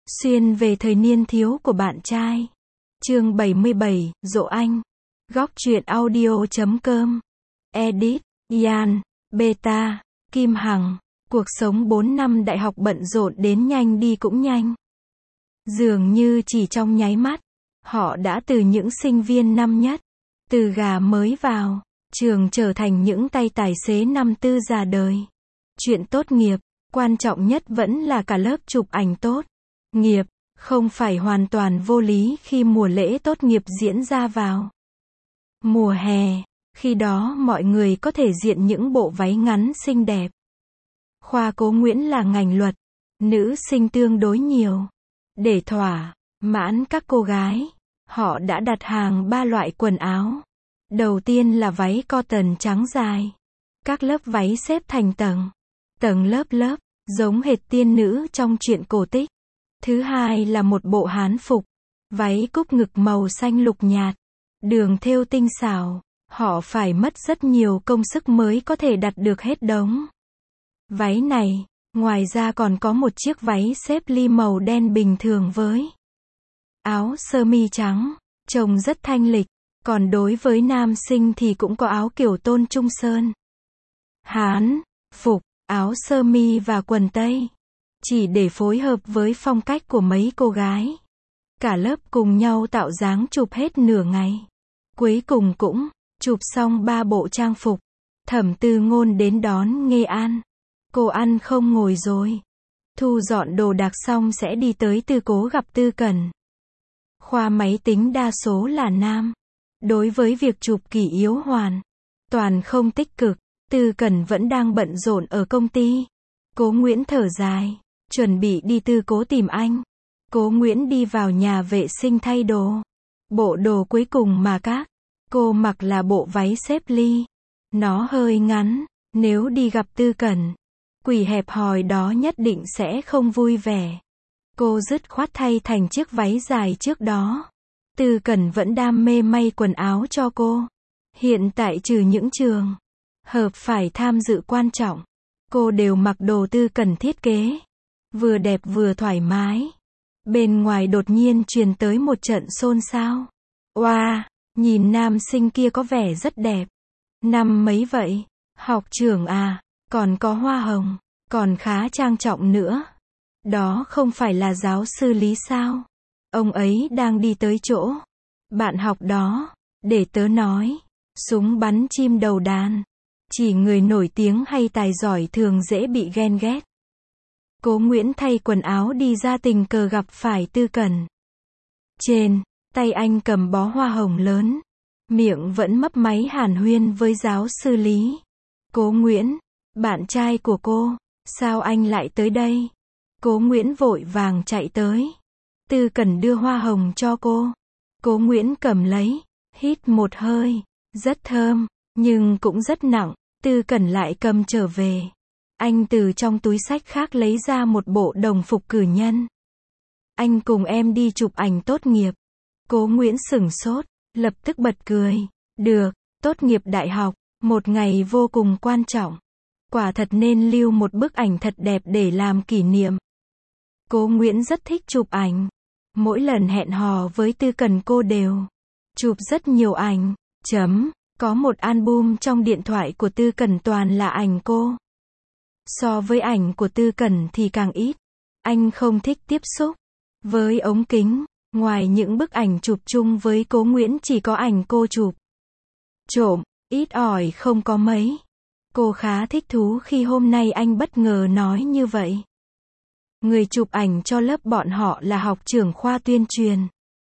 Xuyên về thời niên thiếu của bạn trai. Chương 77, Dỗ Anh. Góc truyện audio.com. Edit, Yan, Beta, Kim Hằng. Cuộc sống 4 năm đại học bận rộn đến nhanh đi cũng nhanh. Dường như chỉ trong nháy mắt, họ đã từ những sinh viên năm nhất, từ gà mới vào trường trở thành những tay tài xế năm tư già đời. Chuyện tốt nghiệp, quan trọng nhất vẫn là cả lớp chụp ảnh tốt nghiệp, không phải hoàn toàn vô lý khi mùa lễ tốt nghiệp diễn ra vào mùa hè, khi đó mọi người có thể diện những bộ váy ngắn xinh đẹp. Khoa Cố Nguyễn là ngành luật, nữ sinh tương đối nhiều. Để thỏa mãn các cô gái, họ đã đặt hàng 3 loại quần áo. Đầu tiên là váy cotton trắng dài. Các lớp váy xếp thành tầng lớp, giống hệt tiên nữ trong truyện cổ tích. Thứ hai là một bộ hán phục, váy cúc ngực màu xanh lục nhạt, đường thêu tinh xảo, họ phải mất rất nhiều công sức mới có thể đặt được hết đống váy này. Ngoài ra còn có một chiếc váy xếp ly màu đen bình thường với áo sơ mi trắng, trông rất thanh lịch. Còn đối với nam sinh thì cũng có áo kiểu Tôn Trung Sơn, hán phục, áo sơ mi và quần tây, chỉ để phối hợp với phong cách của mấy cô gái. Cả lớp cùng nhau tạo dáng chụp hết nửa ngày. Cuối cùng cũng chụp xong 3 bộ trang phục. Thẩm Tư Ngôn đến đón Nghê An. Cô ăn không ngồi rồi. Thu dọn đồ đạc xong sẽ đi tới Tư Cố gặp Tư Cẩn. Khoa máy tính đa số là nam. Đối với việc chụp kỷ yếu hoàn toàn không tích cực. Tư Cẩn vẫn đang bận rộn ở công ty. Cố Nguyễn thở dài, chuẩn bị đi Tư Cố tìm anh. Cố Nguyễn đi vào nhà vệ sinh thay đồ. Bộ đồ cuối cùng mà các cô mặc là bộ váy xếp ly. Nó hơi ngắn, nếu đi gặp Tư Cẩn, quỷ hẹp hòi đó nhất định sẽ không vui vẻ. Cô dứt khoát thay thành chiếc váy dài trước đó. Tư Cẩn vẫn đam mê may quần áo cho cô. Hiện tại trừ những trường hợp phải tham dự quan trọng, cô đều mặc đồ Tư Cẩn thiết kế. Vừa đẹp vừa thoải mái. Bên ngoài đột nhiên truyền tới một trận xôn xao. Oa, nhìn nam sinh kia có vẻ rất đẹp. Năm mấy vậy? Học trưởng à, còn có hoa hồng, còn khá trang trọng nữa. Đó không phải là giáo sư Lý sao? Ông ấy đang đi tới chỗ bạn học đó. Để tớ nói, súng bắn chim đầu đàn. Chỉ người nổi tiếng hay tài giỏi thường dễ bị ghen ghét. Cố Nguyễn thay quần áo đi ra tình cờ gặp phải Tư Cẩn. Trên tay anh cầm bó hoa hồng lớn, miệng vẫn mấp máy hàn huyên với giáo sư Lý. Cố Nguyễn, bạn trai của cô, sao anh lại tới đây? Cố Nguyễn vội vàng chạy tới. Tư Cẩn đưa hoa hồng cho cô. Cố Nguyễn cầm lấy, hít một hơi, rất thơm, nhưng cũng rất nặng. Tư Cẩn lại cầm trở về. Anh từ trong túi xách khác lấy ra một bộ đồng phục cử nhân. Anh cùng em đi chụp ảnh tốt nghiệp. Cố Nguyễn sửng sốt, lập tức bật cười. Được, tốt nghiệp đại học, một ngày vô cùng quan trọng. Quả thật nên lưu một bức ảnh thật đẹp để làm kỷ niệm. Cố Nguyễn rất thích chụp ảnh. Mỗi lần hẹn hò với Tư Cẩn cô đều chụp rất nhiều ảnh. Có một album trong điện thoại của Tư Cẩn toàn là ảnh cô. So với ảnh của Tư Cẩn thì càng ít. Anh không thích tiếp xúc với ống kính. Ngoài những bức ảnh chụp chung với Cố Nguyễn chỉ có ảnh cô chụp trộm, ít ỏi không có mấy. Cô khá thích thú khi hôm nay anh bất ngờ nói như vậy. Người chụp ảnh cho lớp bọn họ là học trưởng khoa tuyên truyền.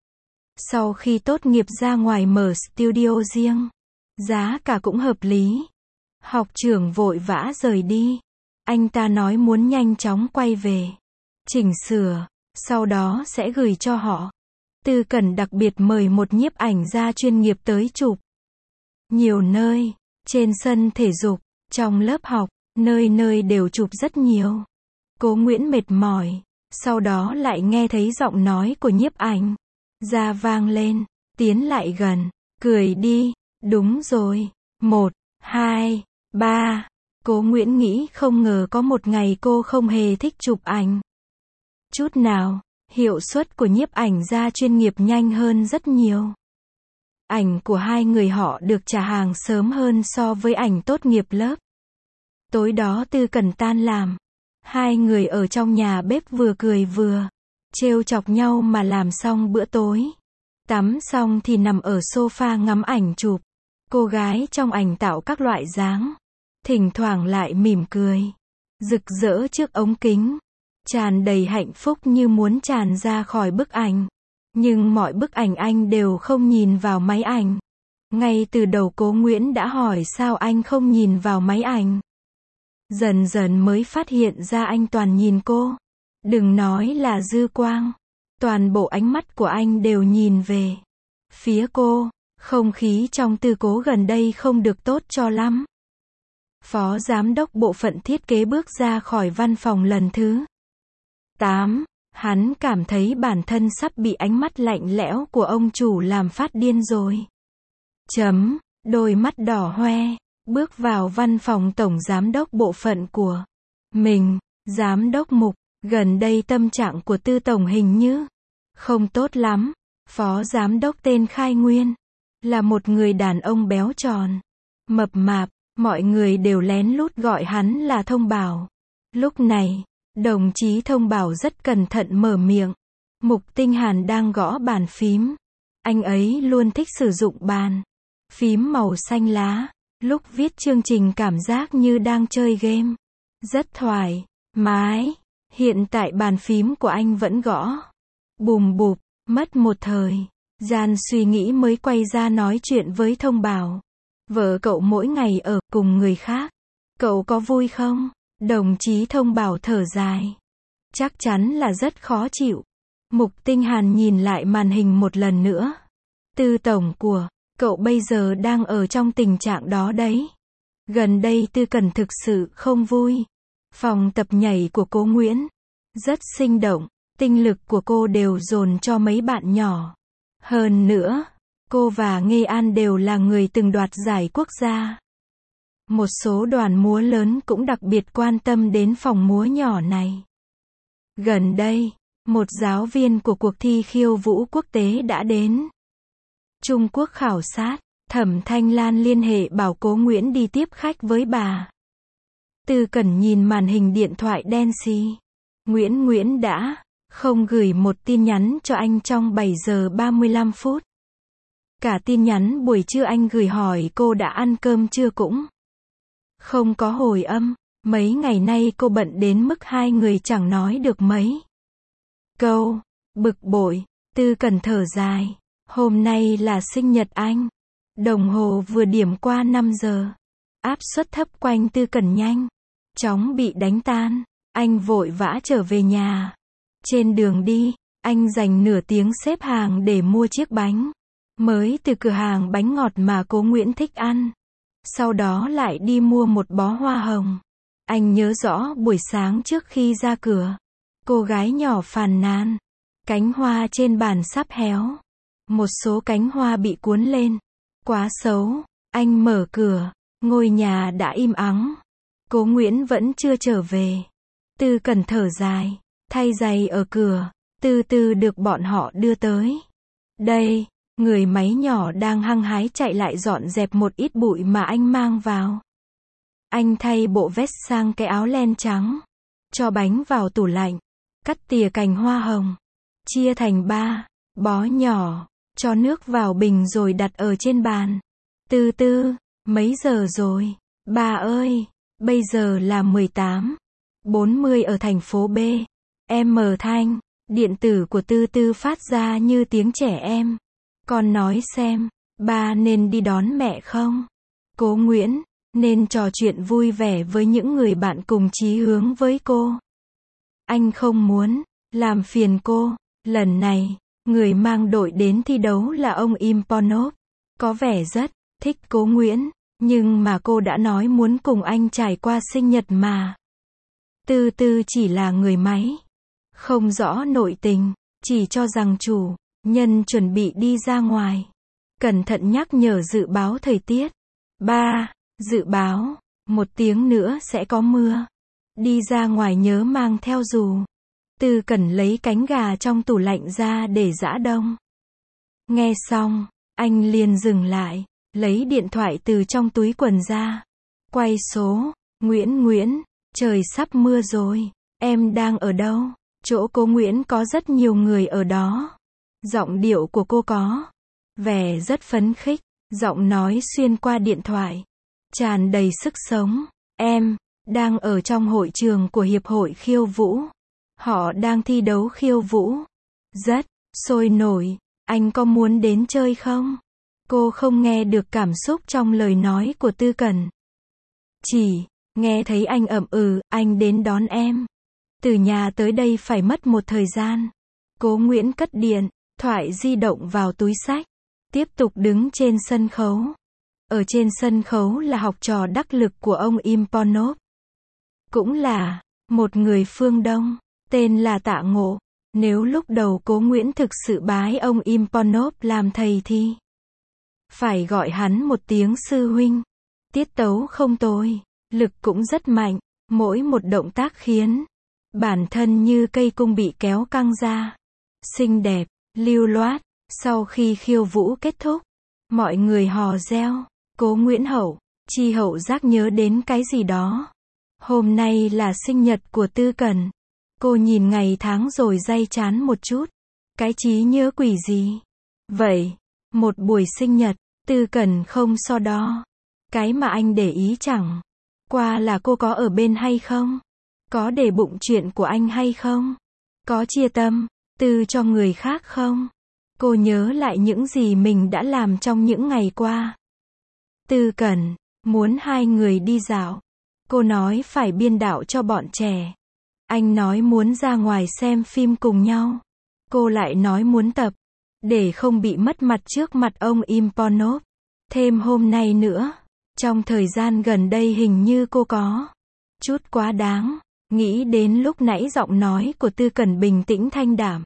Sau khi tốt nghiệp ra ngoài mở studio riêng. Giá cả cũng hợp lý. Học trưởng vội vã rời đi. Anh ta nói muốn nhanh chóng quay về, chỉnh sửa, sau đó sẽ gửi cho họ. Tư Cẩn đặc biệt mời một nhiếp ảnh gia chuyên nghiệp tới chụp. Nhiều nơi, trên sân thể dục, trong lớp học, nơi nơi đều chụp rất nhiều. Cố Nguyễn mệt mỏi, sau đó lại nghe thấy giọng nói của nhiếp ảnh gia vang lên, tiến lại gần, cười đi, đúng rồi, 1, 2, 3. Cố Nguyễn nghĩ không ngờ có một ngày cô không hề thích chụp ảnh chút nào. Hiệu suất của nhiếp ảnh gia chuyên nghiệp nhanh hơn rất nhiều. Ảnh của hai người họ được trả hàng sớm hơn so với ảnh tốt nghiệp lớp. Tối đó Tư Cẩn tan làm. Hai người ở trong nhà bếp vừa cười vừa trêu chọc nhau mà làm xong bữa tối. Tắm xong thì nằm ở sofa ngắm ảnh chụp. Cô gái trong ảnh tạo các loại dáng. Thỉnh thoảng lại mỉm cười. Rực rỡ trước ống kính. Tràn đầy hạnh phúc như muốn tràn ra khỏi bức ảnh. Nhưng mọi bức ảnh anh đều không nhìn vào máy ảnh. Ngay từ đầu Cố Nguyễn đã hỏi sao anh không nhìn vào máy ảnh. Dần dần mới phát hiện ra anh toàn nhìn cô. Đừng nói là dư quang. Toàn bộ ánh mắt của anh đều nhìn về phía cô. Không khí trong Tư Cố gần đây không được tốt cho lắm. Phó giám đốc bộ phận thiết kế bước ra khỏi văn phòng lần thứ 8. Hắn cảm thấy bản thân sắp bị ánh mắt lạnh lẽo của ông chủ làm phát điên rồi. Đôi mắt đỏ hoe, bước vào văn phòng tổng giám đốc bộ phận của mình. Giám đốc Mục, gần đây tâm trạng của Tư tổng hình như không tốt lắm. Phó giám đốc tên Khai Nguyên, là một người đàn ông béo tròn, mập mạp, mọi người đều lén lút gọi hắn là Thông Bảo. Lúc này, đồng chí Thông Bảo rất cẩn thận mở miệng. Mục Tinh Hàn đang gõ bàn phím. Anh ấy luôn thích sử dụng bàn phím màu xanh lá. Lúc viết chương trình cảm giác như đang chơi game. Rất thoải mái. Hiện tại bàn phím của anh vẫn gõ bùm bụp. Mất một thời gian suy nghĩ mới quay ra nói chuyện với Thông Bảo. Vợ cậu mỗi ngày ở cùng người khác. Cậu có vui không? Đồng chí Thông Bảo thở dài. Chắc chắn là rất khó chịu. Mục Tinh Hàn nhìn lại màn hình một lần nữa. Tư tổng của cậu bây giờ đang ở trong tình trạng đó đấy. Gần đây Tư Cẩn thực sự không vui. Phòng tập nhảy của Cố Nguyễn rất sinh động. Tinh lực của cô đều dồn cho mấy bạn nhỏ. Hơn nữa, cô và Nghê An đều là người từng đoạt giải quốc gia. Một số đoàn múa lớn cũng đặc biệt quan tâm đến phòng múa nhỏ này. Gần đây, một giáo viên của cuộc thi khiêu vũ quốc tế đã đến Trung Quốc khảo sát. Thẩm Thanh Lan liên hệ bảo Cố Nguyễn đi tiếp khách với bà. Tư Cẩn nhìn màn hình điện thoại đen xì. Nguyễn đã không gửi một tin nhắn cho anh trong 7 giờ 35 phút. Cả tin nhắn buổi trưa anh gửi hỏi cô đã ăn cơm chưa cũng không có hồi âm. Mấy ngày nay cô bận đến mức hai người chẳng nói được mấy câu. Bực bội, Tư Cẩn thở dài. Hôm nay là sinh nhật anh. Đồng hồ vừa điểm qua 5 giờ. Áp suất thấp quanh Tư Cẩn nhanh chóng bị đánh tan. Anh vội vã trở về nhà. Trên đường đi, anh dành nửa tiếng xếp hàng để mua chiếc bánh mới từ cửa hàng bánh ngọt mà Cố Nguyễn thích ăn. Sau đó lại đi mua một bó hoa hồng. Anh nhớ rõ buổi sáng trước khi ra cửa, cô gái nhỏ phàn nàn, cánh hoa trên bàn sắp héo. Một số cánh hoa bị cuốn lên. Quá xấu. Anh mở cửa, ngôi nhà đã im ắng. Cố Nguyễn vẫn chưa trở về. Tư Cẩn thở dài, thay giày ở cửa. Từ từ được bọn họ đưa tới. Đây, người máy nhỏ đang hăng hái chạy lại dọn dẹp một ít bụi mà anh mang vào. Anh thay bộ vest sang cái áo len trắng. Cho bánh vào tủ lạnh. Cắt tỉa cành hoa hồng. Chia thành 3 bó nhỏ. Cho nước vào bình rồi đặt ở trên bàn. Từ từ, mấy giờ rồi? Bà ơi, bây giờ là 18:40 ở thành phố B. Em mở thanh. Điện tử của Tư Tư phát ra như tiếng trẻ em. Con nói xem, ba nên đi đón mẹ không? Cố Nguyễn, nên trò chuyện vui vẻ với những người bạn cùng chí hướng với cô. Anh không muốn làm phiền cô. Lần này, người mang đội đến thi đấu là ông Imponov. Có vẻ rất thích Cố Nguyễn, nhưng mà cô đã nói muốn cùng anh trải qua sinh nhật mà. Tư Tư chỉ là người máy. Không rõ nội tình, chỉ cho rằng chủ nhân chuẩn bị đi ra ngoài. Cẩn thận nhắc nhở dự báo thời tiết. 3. Dự báo, 1 tiếng nữa sẽ có mưa. Đi ra ngoài nhớ mang theo dù. Tư Cẩn lấy cánh gà trong tủ lạnh ra để giã đông. Nghe xong, anh liền dừng lại, lấy điện thoại từ trong túi quần ra. Quay số, Nguyễn, trời sắp mưa rồi, em đang ở đâu? Chỗ cô Nguyễn có rất nhiều người ở đó. Giọng điệu của cô có vẻ rất phấn khích, giọng nói xuyên qua điện thoại, tràn đầy sức sống. Em đang ở trong hội trường của Hiệp hội khiêu vũ. Họ đang thi đấu khiêu vũ. Rất sôi nổi, anh có muốn đến chơi không? Cô không nghe được cảm xúc trong lời nói của Tư Cẩn. Chỉ nghe thấy anh ậm ừ, anh đến đón em. Từ nhà tới đây phải mất một thời gian. Cố Nguyễn cất điện thoại di động vào túi xách, tiếp tục đứng trên sân khấu. Ở trên sân khấu là học trò đắc lực của ông Imponov. Cũng là một người phương Đông, tên là Tạ Ngộ. Nếu lúc đầu Cố Nguyễn thực sự bái ông Imponov làm thầy thì phải gọi hắn một tiếng sư huynh. Tiết tấu không tồi, lực cũng rất mạnh, mỗi một động tác khiến bản thân như cây cung bị kéo căng ra. Xinh đẹp, lưu loát. Sau khi khiêu vũ kết thúc, mọi người hò reo. Cố Nguyễn Hậu, Chi Hậu giác nhớ đến cái gì đó. Hôm nay là sinh nhật của Tư Cẩn. Cô nhìn ngày tháng rồi day chán một chút. Cái trí nhớ quỷ gì? Vậy, một buổi sinh nhật, Tư Cẩn không so đo. Cái mà anh để ý chẳng qua là cô có ở bên hay không? Có để bụng chuyện của anh hay không? Có chia tâm tư cho người khác không? Cô nhớ lại những gì mình đã làm trong những ngày qua. Tư Cẩn muốn hai người đi dạo. Cô nói phải biên đạo cho bọn trẻ. Anh nói muốn ra ngoài xem phim cùng nhau. Cô lại nói muốn tập, để không bị mất mặt trước mặt ông Imponov. Thêm hôm nay nữa, trong thời gian gần đây hình như cô có chút quá đáng. Nghĩ đến lúc nãy giọng nói của Tư Cẩn bình tĩnh thanh đảm.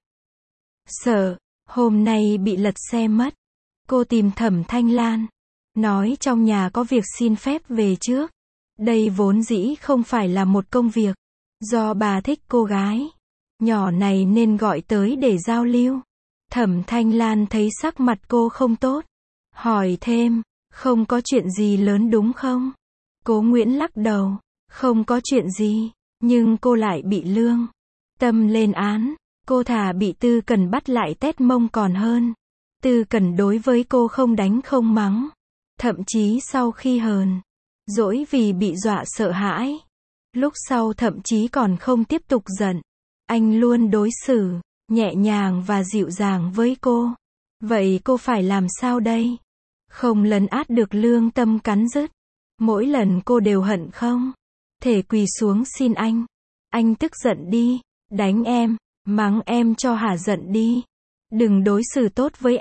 Sợ hôm nay bị lật xe mất. Cô tìm Thẩm Thanh Lan, nói trong nhà có việc xin phép về trước. Đây vốn dĩ không phải là một công việc. Do bà thích cô gái nhỏ này nên gọi tới để giao lưu. Thẩm Thanh Lan thấy sắc mặt cô không tốt, hỏi thêm, không có chuyện gì lớn đúng không? Cố Nguyễn lắc đầu, không có chuyện gì, nhưng cô lại bị Lương Tâm lên án. Cô thà bị Tư Cẩn bắt lại tét mông còn hơn. Tư Cẩn đối với cô không đánh không mắng. Thậm chí sau khi hờn dỗi vì bị dọa sợ hãi, lúc sau thậm chí còn không tiếp tục giận. Anh luôn đối xử nhẹ nhàng và dịu dàng với cô. Vậy cô phải làm sao đây? Không lấn át được Lương Tâm cắn rứt. Mỗi lần cô đều hận không thể quỳ xuống xin anh. Anh tức giận đi, đánh em, mắng em cho hả giận đi. Đừng đối xử tốt với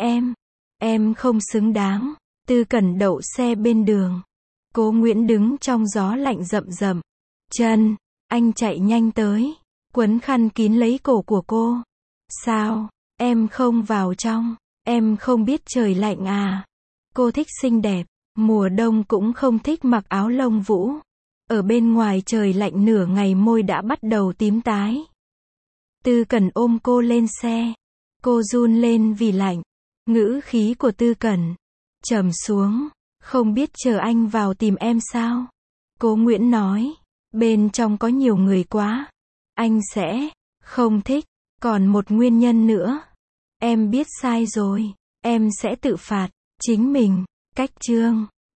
em không xứng đáng. Tư Cẩn đậu xe bên đường. Cố Nguyễn đứng trong gió lạnh rậm rậm. Chân, anh chạy nhanh tới, quấn khăn kín lấy cổ của cô. Sao, em không vào trong, em không biết trời lạnh à? Cô thích xinh đẹp, mùa đông cũng không thích mặc áo lông vũ. Ở bên ngoài trời lạnh nửa ngày môi đã bắt đầu tím tái. Tư Cẩn ôm cô lên xe. Cô run lên vì lạnh. Ngữ khí của Tư Cẩn trầm xuống. Không biết chờ anh vào tìm em sao? Cố Nguyễn nói, bên trong có nhiều người quá. Anh sẽ không thích. Còn một nguyên nhân nữa. Em biết sai rồi. Em sẽ tự phạt chính mình. Cách chương